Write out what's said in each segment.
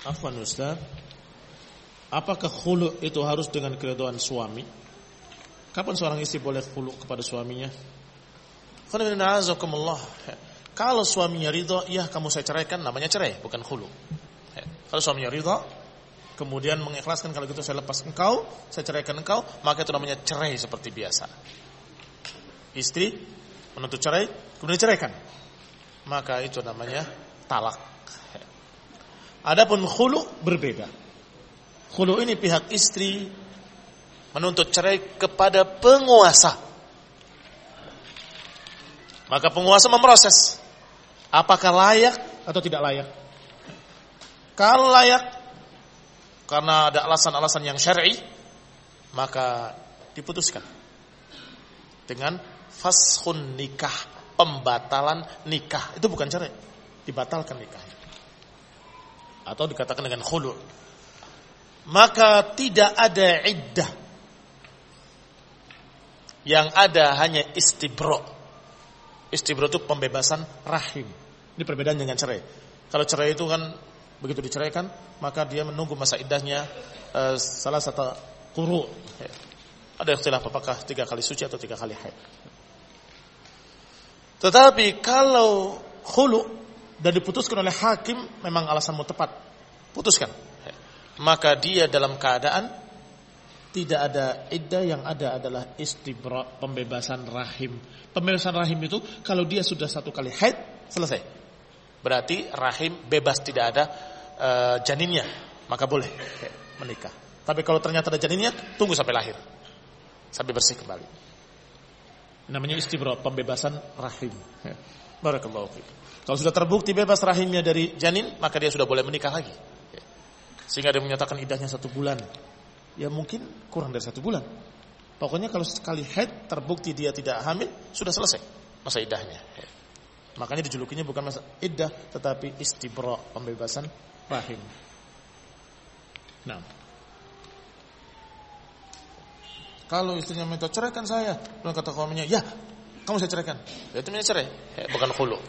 Afwan Ustaz, apakah khulu itu harus dengan keridhaan suami? Kapan seorang istri boleh khulu kepada suaminya? Kalau suaminya ridha, ya kamu saya ceraikan, namanya cerai, bukan khulu. Kalau suaminya ridha, kemudian mengikhlaskan, kalau gitu saya lepas engkau, saya ceraikan engkau, maka itu namanya cerai seperti biasa. Istri menuntut cerai, kemudian ceraikan, maka itu namanya talak. Adapun khulu berbeda. Khulu ini pihak istri menuntut cerai kepada penguasa. Maka penguasa memproses apakah layak atau tidak layak. Kalau layak karena ada alasan-alasan yang syar'i, maka diputuskan dengan faskhun nikah, pembatalan nikah. Itu bukan cerai, dibatalkan nikahnya. Atau dikatakan dengan khulu. Maka tidak ada iddah. Yang ada hanya istibra'. Istibra' itu pembebasan rahim. Ini perbedaan dengan cerai. Kalau cerai itu kan begitu diceraikan, maka dia menunggu masa iddahnya salah satu quru'. Ada ikhtilaf apakah 3 kali suci atau 3 kali haid. Tetapi kalau khulu dan diputuskan oleh hakim, memang alasanmu tepat, putuskan, maka dia dalam keadaan tidak ada iddah, yang ada adalah istibra', pembebasan rahim. Pembebasan rahim itu kalau dia sudah 1 kali haid, selesai. Berarti rahim bebas, tidak ada janinnya, maka boleh menikah. Tapi kalau ternyata ada janinnya, tunggu sampai lahir, sampai bersih kembali. Namanya istibra', pembebasan rahim. Barakallahu fiik. Kalau sudah terbukti bebas rahimnya dari janin, maka dia sudah boleh menikah lagi. Sehingga dia menyatakan iddahnya 1 bulan. Ya mungkin kurang dari 1 bulan. Pokoknya kalau sekali haid terbukti dia tidak hamil, sudah selesai masa iddahnya. Makanya dijulukinya bukan masa iddah, tetapi istibra', pembebasan rahim. Nah, kalau istrinya minta ceraikan saya, lalu kata suaminya, ya kamu saya ceraikan, ya itu namanya cerai, bukan khulu.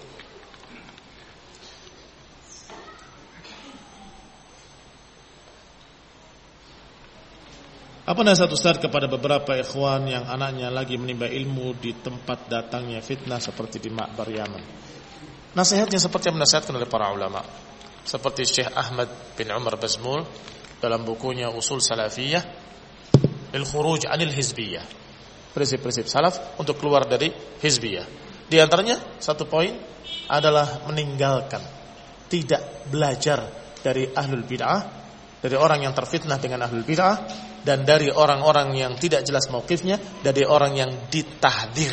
Apa nasihat Ustaz kepada beberapa ikhwan yang anaknya lagi menimba ilmu di tempat datangnya fitnah seperti di Ma'bar Yaman? Nasihatnya seperti yang dinasihatkan oleh para ulama, seperti Syekh Ahmad bin Umar Bazmul dalam bukunya Usul Salafiyah, Al-Khuruj 'anil Hizbiyah, prinsip-prinsip salaf untuk keluar dari hizbiyah. Di antaranya 1 poin adalah meninggalkan, tidak belajar dari ahlul bid'ah, dari orang yang terfitnah dengan ahlul bid'ah, dan dari orang-orang yang tidak jelas mauqifnya, dari orang yang ditahdzir.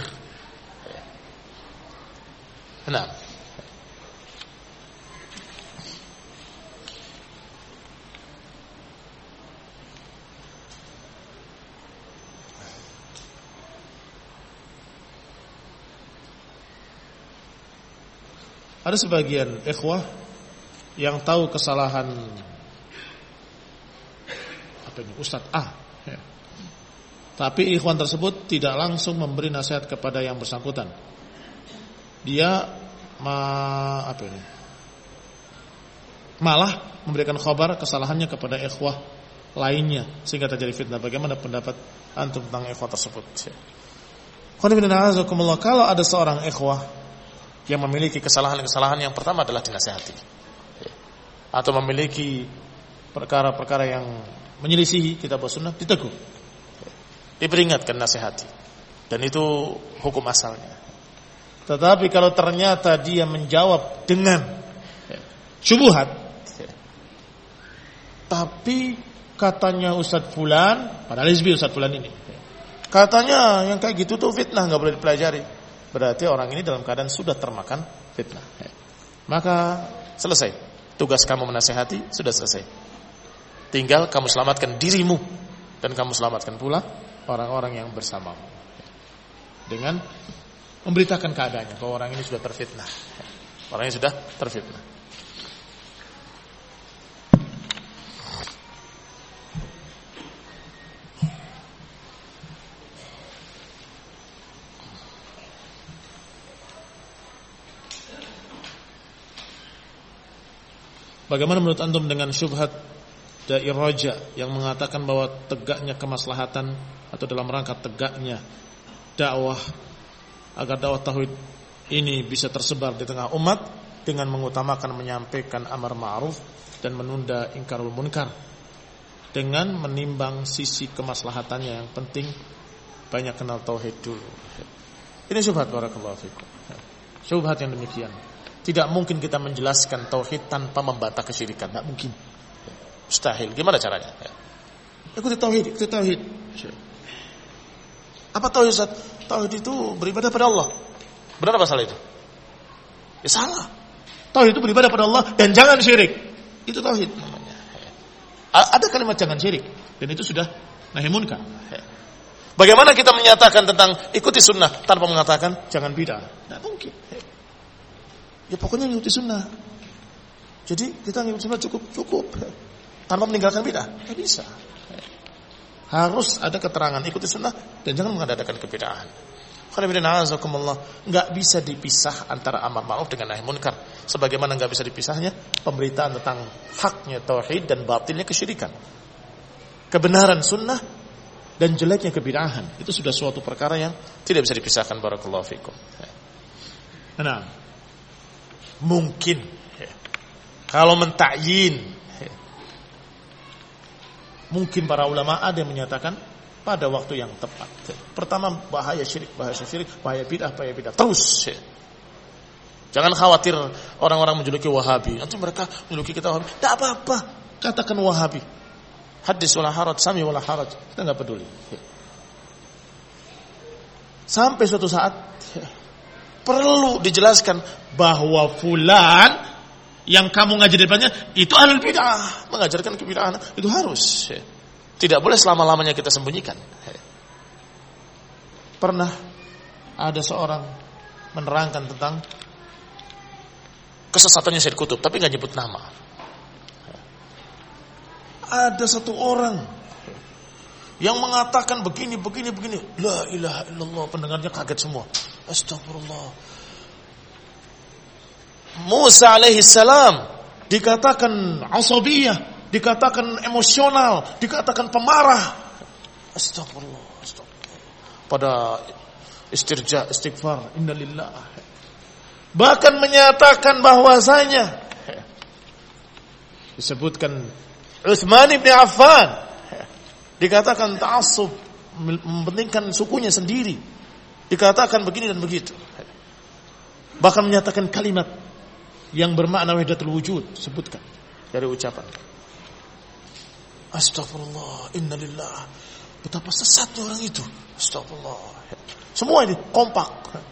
Nah, ada sebagian ikhwah yang tahu kesalahan Ustaz A, tapi ikhwan tersebut tidak langsung memberi nasihat kepada yang bersangkutan. Dia malah memberikan khabar kesalahannya kepada ikhwah lainnya, sehingga terjadi fitnah. Bagaimana pendapat antum tentang ikhwah tersebut? Kalau ada seorang ikhwah yang memiliki kesalahan-kesalahan, yang pertama adalah dinasihati, atau memiliki perkara-perkara yang menyelisihi kitab sunnah, ditegur, diperingatkan, nasihati, dan itu hukum asalnya. Tetapi kalau ternyata dia menjawab dengan syubhat, tapi katanya Ustadz Fulan, padahal hizbi Ustadz Fulan ini, katanya yang kayak gitu tuh fitnah, nggak boleh dipelajari, berarti orang ini dalam keadaan sudah termakan fitnah. Maka selesai tugas kamu menasihati, sudah selesai. Tinggal kamu selamatkan dirimu, dan kamu selamatkan pula orang-orang yang bersamamu, dengan memberitakan keadaannya bahwa orang ini sudah terfitnah. Orang ini sudah terfitnah. Bagaimana menurut antum dengan syubhat dai raja yang mengatakan bahwa tegaknya kemaslahatan atau dalam rangka tegaknya dakwah agar dakwah tauhid ini bisa tersebar di tengah umat dengan mengutamakan menyampaikan amar ma'ruf dan menunda ingkarul munkar dengan menimbang sisi kemaslahatannya, yang penting banyak kenal tauhid dulu. Ini syubhat, barakallahu fikum. Syubhat yang demikian. Tidak mungkin kita menjelaskan tauhid tanpa membantah kesyirikan, tidak mungkin. Mustahil. Gimana caranya? Ikuti tauhid, ikuti tauhid. Apa tauhid, Ustaz? Tauhid itu beribadah pada Allah. Benar apa salah itu? Ya salah. Tauhid itu beribadah pada Allah dan jangan syirik. Itu tauhid namanya. Ada kalimat jangan syirik dan itu sudah nahi munkar. Bagaimana kita menyatakan tentang ikuti sunnah tanpa mengatakan jangan bid'ah? Tidak mungkin. Ya pokoknya ikuti sunnah. Jadi kita ngikuti sunnah cukup tanpa meninggalkan bid'ah. Tidak bisa. Harus ada keterangan ikuti sunnah dan jangan mengadakan kebid'ahan. Nggak bisa dipisah antara amar ma'ruf dengan nahi munkar. Sebagaimana nggak bisa dipisahnya pemberitaan tentang haknya tauhid dan batilnya kesyirikan. Kebenaran sunnah dan jeleknya kebid'ahan itu sudah suatu perkara yang tidak bisa dipisahkan. Barakallahu fikum. Nah, mungkin kalau mentakyin, mungkin para ulama ada yang menyatakan pada waktu yang tepat. Pertama, bahaya syirik, bahaya bid'ah terus. Jangan khawatir orang-orang menjuluki Wahabi. Nanti mereka menjuluki kita Wahabi. Tidak apa-apa, katakan Wahabi. Hadis wala haraj, sami wala haraj. Kita nggak peduli. Sampai suatu saat perlu dijelaskan bahwa fulan yang kamu ngajar depannya itu ahlul bid'ah, mengajarkan kebid'ahan, itu harus. Tidak boleh selama-lamanya kita sembunyikan. Pernah ada seorang menerangkan tentang kesesatannya Syed Qutb, tapi nggak nyebut nama. Ada satu orang yang mengatakan begini. La ilaha illallah, pendengarnya kaget semua. Astagfirullah. Musa alaihi salam dikatakan asabiyah, dikatakan emosional, dikatakan pemarah. Astagfirullah. Pada istirja, istighfar, innalillah. Bahkan menyatakan bahwasanya disebutkan Utsman bin Affan dikatakan ta'assub, mementingkan sukunya sendiri, dikatakan begini dan begitu. Bahkan menyatakan kalimat yang bermakna wahdatul wujud, sebutkan dari ucapan astagfirullah, innalillah. Betapa sesatnya orang itu. Astagfirullah. Semua ini kompak.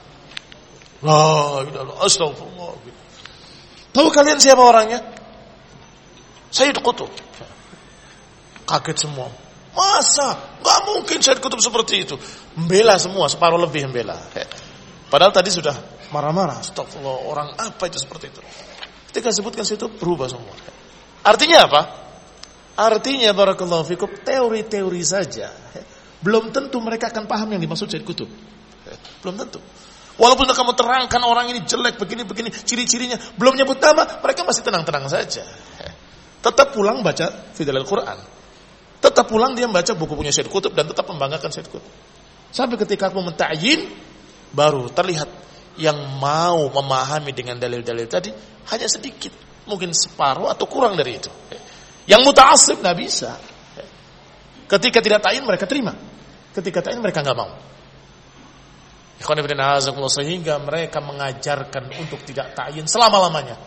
La ilaha astagfirullah. Tahu kalian siapa orangnya? Sayyid Qutb. Kaget semua. Masa? Gak mungkin Sayyid Qutb seperti itu. Membela semua, separuh lebih membela. Padahal tadi sudah marah-marah. Astagfirullah, orang apa itu seperti itu? Ketika sebutkan situ berubah semua. Artinya apa? Artinya barakallahu fikum, teori-teori saja. Belum tentu mereka akan paham yang dimaksud Sayyid Qutb. Belum tentu. Walaupun kamu terangkan orang ini jelek begini-begini, ciri-cirinya, belum nyebut nama, mereka masih tenang-tenang saja. Tetap pulang baca Fidalil Quran. Tetap pulang dia membaca buku punya Sayyid Qutb dan tetap membanggakan Sayyid Qutb. Sampai ketika kamu menta'yin, baru terlihat yang mau memahami dengan dalil-dalil tadi hanya sedikit, mungkin separuh atau kurang dari itu. Yang muta'assib nggak bisa. Ketika tidak ta'yin mereka terima, ketika ta'yin mereka nggak mau. Sehingga mereka mengajarkan untuk tidak ta'yin selama-lamanya.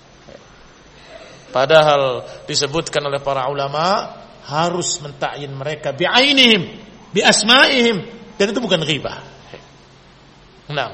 Padahal disebutkan oleh para ulama harus mentakyin mereka bi'ainihim, bi'asma'ihim, dan itu bukan ghibah. Nah,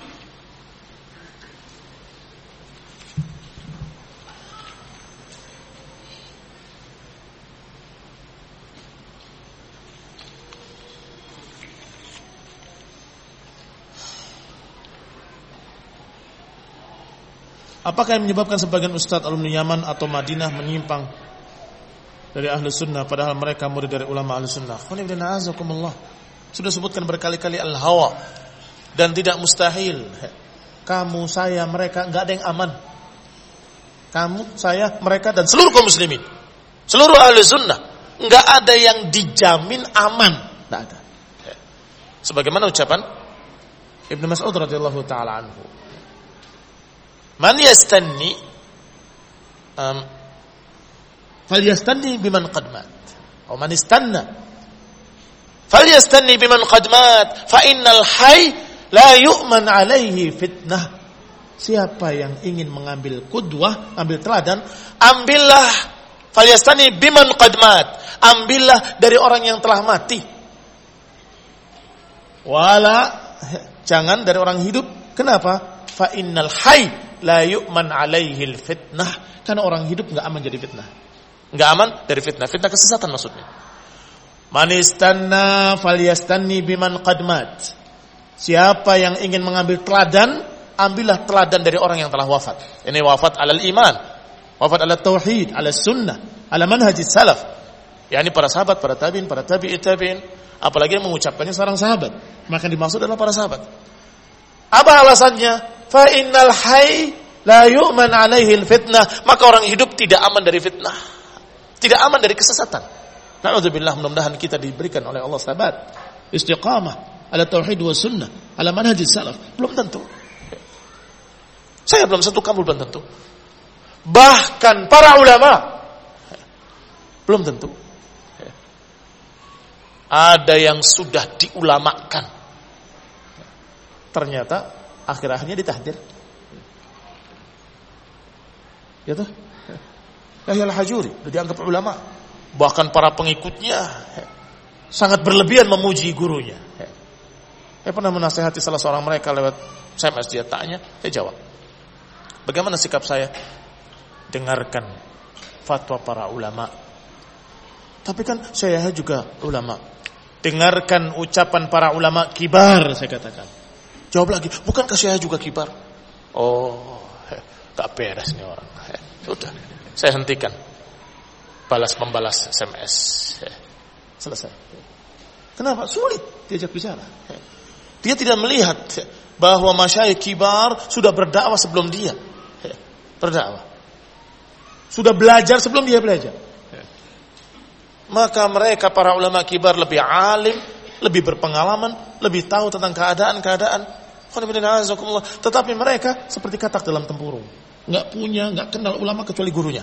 apakah yang menyebabkan sebagian ustadz alumni Yaman atau Madinah menyimpang dari ahli sunnah padahal mereka murid dari ulama ahli sunnah? Sudah sebutkan berkali-kali al-hawa, dan tidak mustahil kamu, saya, mereka nggak ada yang aman. Kamu, saya, mereka dan seluruh kaum muslimin. Seluruh ahli sunnah. Enggak ada yang dijamin aman. Enggak ada. Sebagaimana ucapan Ibnu Mas'ud radhiyallahu taala anhu. Man yastanni falyastanni biman qad mat. Atau man istanna falyastanni biman qad mat fa innal hayy la yu'man alaihi fitnah. Siapa yang ingin mengambil qudwah, ambil teladan, ambillah falyastani biman qad mat. Ambillah dari orang yang telah mati. Jangan dari orang hidup. Kenapa? Fa innal hayy la yu'man alaihi fitnah. Karena orang hidup enggak aman jadi fitnah. Enggak aman dari fitnah. Fitnah kesesatan maksudnya. Man istanna falyastanni biman qad mat. Siapa yang ingin mengambil teladan, ambillah teladan dari orang yang telah wafat. Ini wafat alal iman, wafat ala tauhid, ala sunnah, ala manhajis salaf. Yani para sahabat, para tabi'in, para tabi'in, apalagi yang mengucapkannya seorang sahabat. Maka dimaksud adalah para sahabat. Apa alasannya? Fa innal hayy la yu'man alaihi fitnah. Maka orang hidup tidak aman dari fitnah. Tidak aman dari kesesatan. Na'udzubillah, mudah-mudahan kita diberikan oleh Allah sabat, istiqamah ala tauhid wa sunnah, ala manhajis salaf. Belum tentu. Saya belum tentu, kamu belum tentu. Bahkan para ulama belum tentu. Ada yang sudah diulamakan, ternyata akhir-akhirnya ditahdir. Ya toh? Yahya al-Hajuri sudah dianggap ulama. Bahkan para pengikutnya sangat berlebihan memuji gurunya. Saya pernah menasihati salah seorang mereka lewat SMS, dia tanya, saya jawab. Bagaimana sikap saya? Dengarkan fatwa para ulama. Tapi kan saya juga ulama. Dengarkan ucapan para ulama kibar, saya katakan. Jawab lagi, bukankah saya juga kibar? Oh, gak beres nih orang. Sudah, saya hentikan balas-membalas SMS. Selesai. Kenapa? Sulit diajak bicara. Dia tidak melihat bahwa masyayikh kibar sudah berdakwah sebelum dia berdakwah. Sudah belajar sebelum dia belajar. Maka mereka para ulama kibar lebih alim, lebih berpengalaman, lebih tahu tentang keadaan-keadaan. Tetapi mereka seperti katak dalam tempurung. Enggak kenal ulama kecuali gurunya.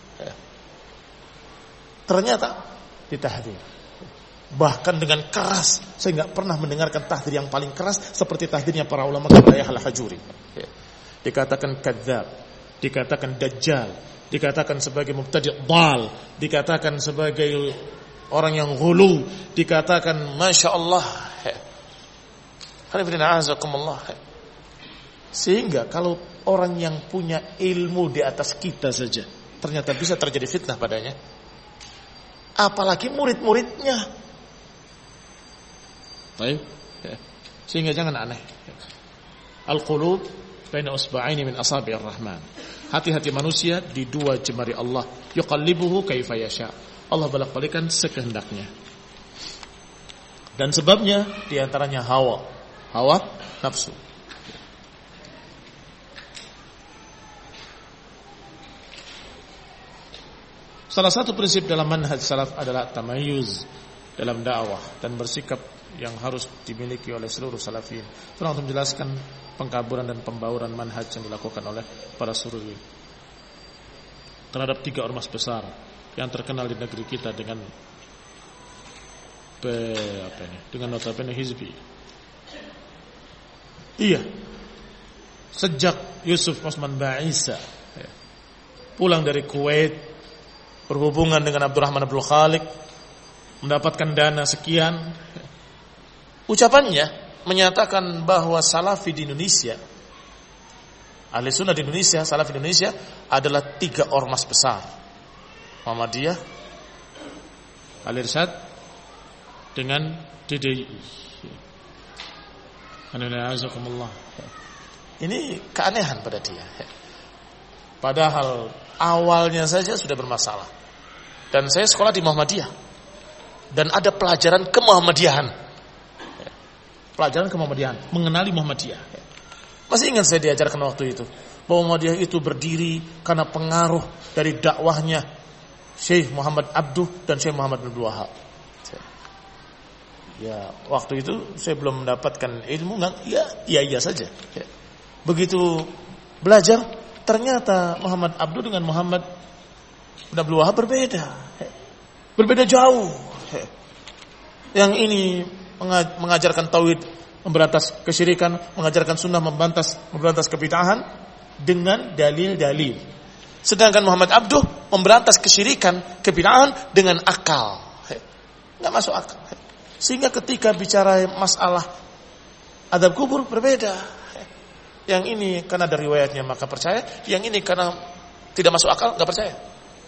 Ternyata ditahdir. Bahkan dengan keras. Saya enggak pernah mendengarkan tahdir yang paling keras seperti tahdirnya para ulama kepada Yahya al-Hajuri. Dikatakan kadzdzab, dikatakan dajjal, dikatakan sebagai mubtadi' dhal, dikatakan sebagai orang yang ghulu, dikatakan masya Allah. Sehingga kalau orang yang punya ilmu di atas kita saja ternyata bisa terjadi fitnah padanya, apalagi murid-muridnya. Baik. Sehingga jangan aneh. Al-qulub baina usba'aini min asabi'ir rahman. Hati-hati manusia di dua jemari Allah. Yuqallibuhu kaifa yasha. Allah bolak-balikan sekehendaknya. Dan sebabnya di antaranya hawa nafsu. Salah satu prinsip dalam manhaj salaf adalah tamayyuz dalam dakwah dan bersikap yang harus dimiliki oleh seluruh salafin. Tolong untuk menjelaskan pengkaburan dan pembauran manhaj yang dilakukan oleh para sururi terhadap 3 ormas besar yang terkenal di negeri kita dengan notabene hizbi. Iya. Sejak Yusuf Osman Ba'isa pulang dari Kuwait, berhubungan dengan Abdurrahman Abdul Khaliq, mendapatkan dana sekian, ucapannya menyatakan bahwa Salafi di Indonesia, Ahli Sunnah di Indonesia, Salafi di Indonesia adalah 3 ormas besar: Muhammadiyah, Al-Irsyad, dengan DDI. Ini keanehan pada dia. Padahal awalnya saja sudah bermasalah. Dan saya sekolah di Muhammadiyah dan ada pelajaran kemuhammadiyahan. Pelajaran kemuhammadiyahan, mengenali Muhammadiyah. Masih ingat saya diajarkan waktu itu bahwa Muhammadiyah itu berdiri karena pengaruh dari dakwahnya Syekh Muhammad Abduh dan Syekh Muhammad bin Abdul Wahab. Ya, waktu itu saya belum mendapatkan ilmu, iya saja. Begitu belajar, ternyata Muhammad Abduh dengan Muhammad bin Abdul Wahab berbeda jauh. Yang ini mengajarkan tauhid, memberantas kesyirikan, mengajarkan sunnah, memberantas kebid'ahan dengan dalil-dalil. Sedangkan Muhammad Abduh memberantas kesyirikan, kebid'ahan dengan akal. Enggak masuk akal. Sehingga ketika bicara masalah adab kubur berbeda. Yang ini karena dari riwayatnya maka percaya, yang ini karena tidak masuk akal enggak percaya.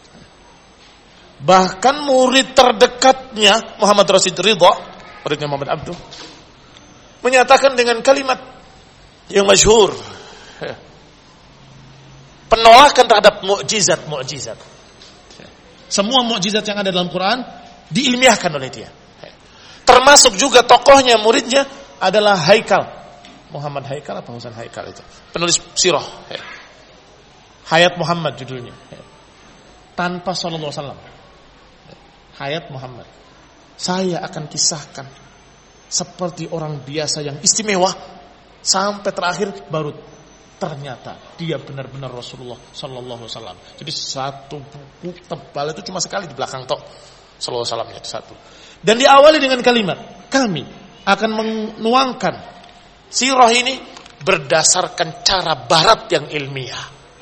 Bahkan murid terdekatnya Muhammad Rashid Ridha, muridnya Muhammad Abduh, menyatakan dengan kalimat yang masyhur, penolakan terhadap mukjizat. Semua mukjizat yang ada dalam Quran diilmiahkan oleh dia. Termasuk juga tokohnya, muridnya adalah Haikal. Muhammad Haikal apa Husain Haikal itu? Penulis sirah. Hayat Muhammad judulnya. Tanpa sallallahu alaihi wasallam. Hayat Muhammad. Saya akan kisahkan seperti orang biasa yang istimewa sampai terakhir baru ternyata dia benar-benar Rasulullah sallallahu alaihi wasallam. Jadi satu buku tebal itu cuma sekali di belakang tok. Sallallahu alaihi wasallam itu satu. Dan diawali dengan kalimat, kami akan menuangkan sirah ini berdasarkan cara barat yang ilmiah.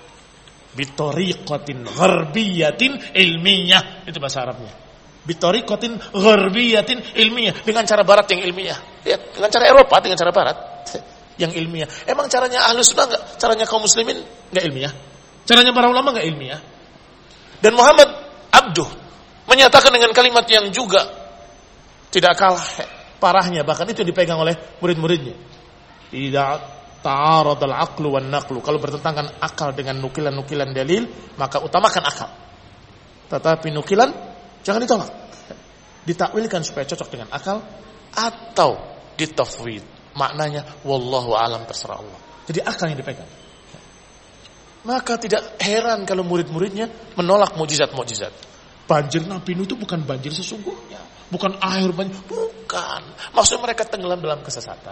Bitariqatin gharbiyatin ilmiyah. Itu bahasa Arabnya. Bitariqatin gharbiyatin ilmiyah. Dengan cara barat yang ilmiah. Ya, dengan cara Eropa, dengan cara barat yang ilmiah. Emang caranya Ahlus Sunnah enggak? Caranya kaum muslimin enggak ilmiah? Caranya para ulama enggak ilmiah? Dan Muhammad Abduh menyatakan dengan kalimat yang juga tidak kalah parahnya, bahkan itu dipegang oleh murid-muridnya. Tidak ta'aradul aqlu wan naqlu. Kalau bertentangan akal dengan nukilan-nukilan dalil, maka utamakan akal. Tetapi nukilan jangan ditolak. Ditakwilkan supaya cocok dengan akal atau ditafwid. Maknanya wallahu alam, terserah Allah. Jadi akal yang dipegang. Maka tidak heran kalau murid-muridnya menolak mukjizat-mukjizat. Banjir Nabi Nuh itu bukan banjir sesungguhnya. Bukan air banjir. Bukan. Maksudnya mereka tenggelam dalam kesesatan.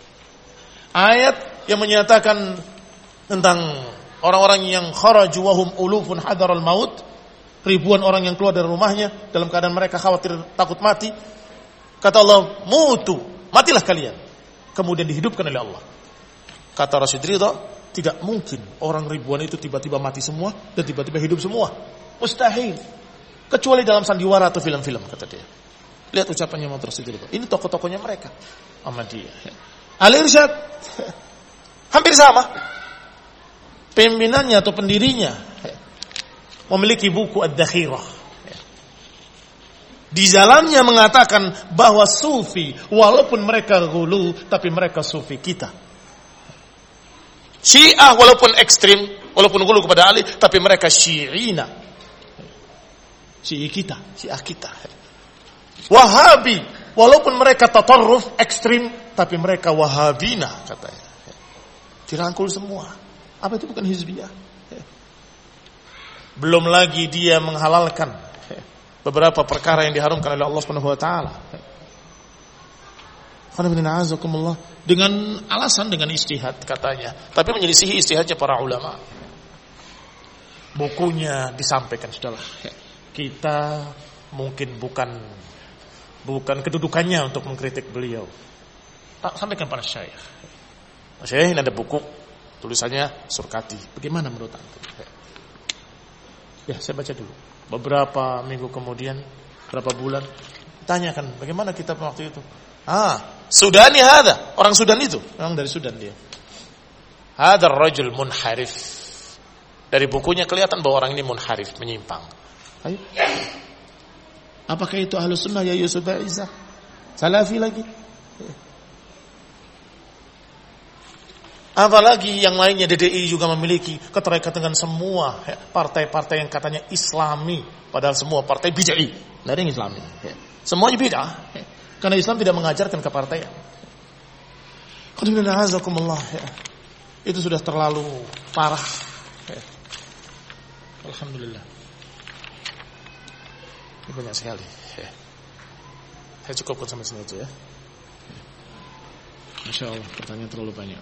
Ayat yang menyatakan tentang orang-orang yang kharaju wahum ulufun hadaral maut. Ribuan orang yang keluar dari rumahnya dalam keadaan mereka khawatir takut mati. Kata Allah, mutu. Matilah kalian. Kemudian dihidupkan oleh Allah. Kata Rashid Ridha, tidak mungkin orang ribuan itu tiba-tiba mati semua dan tiba-tiba hidup semua. Mustahil. Kecuali dalam sandiwara atau film-film, kata dia. Lihat ucapannya Muhammad Rashid Ridha. Ini tokoh-tokohnya mereka. Ahmadiyah. Al-Irsyad hampir sama. Pimpinannya atau pendirinya memiliki buku Ad-Dakhirah. Di dalamnya mengatakan bahwa sufi, walaupun mereka gulu, tapi mereka sufi kita. Syiah walaupun ekstrim, walaupun gulu kepada Ali, tapi mereka syi'ina. Syiah kita. Wahabi, walaupun mereka tatarruf, ekstrim, tapi mereka wahabina, katanya. Dirangkul semua. Apa itu bukan hizbiyah? Belum lagi dia menghalalkan beberapa perkara yang diharamkan oleh Allah Subhanahu wa taala. Dengan alasan dengan ijtihad katanya, tapi menyelisihi ijtihadnya para ulama. Bukunya disampaikan sudahlah. Kita mungkin bukan kedudukannya untuk mengkritik beliau. Sampaikan para syekh. Syekh, ini ada buku tulisannya Surkati. Bagaimana menurut antum? Ya, saya baca dulu. Beberapa minggu kemudian, berapa bulan, tanyakan bagaimana kitab waktu itu. Sudani hada, orang Sudan itu, orang dari Sudan dia. Hadar rajul munharif. Dari bukunya kelihatan bahwa orang ini munharif, menyimpang. Ayo. Apakah itu Ahlus Sunnah ya Yusuf Isa? Salafi lagi. Apalagi yang lainnya, DDI juga memiliki keterkaitan dengan semua partai-partai yang katanya Islami, padahal semua partai bid'ah. Tidak ada yang Islami. Semuanya bid'ah. Karena Islam tidak mengajarkan kepartaian. itu sudah terlalu parah. Alhamdulillah. Ini banyak sekali. Saya cukupkan sampai sini aja ya. Masya Allah, pertanyaan terlalu banyak.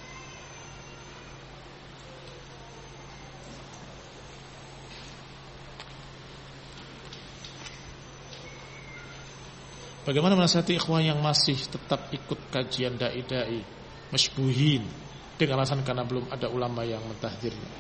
Bagaimana menasihati ikhwan yang masih tetap ikut kajian dai-dai masybuhin dengan alasan karena belum ada ulama yang mentahdzirnya?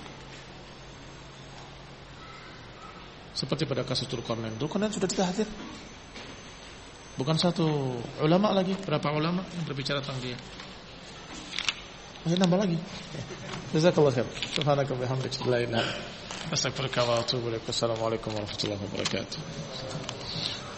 Seperti pada kasus Dzulqarnain. Dzulqarnain sudah ditahdzir. Bukan satu ulama lagi, berapa ulama yang berbicara tentang dia. Masih nambah lagi. Jazakallahu khair. Subhanaka wa bihamdika la ilaha illa anta astaghfiruka wa atubu ilaik. Assalamualaikum warahmatullahi wabarakatuh.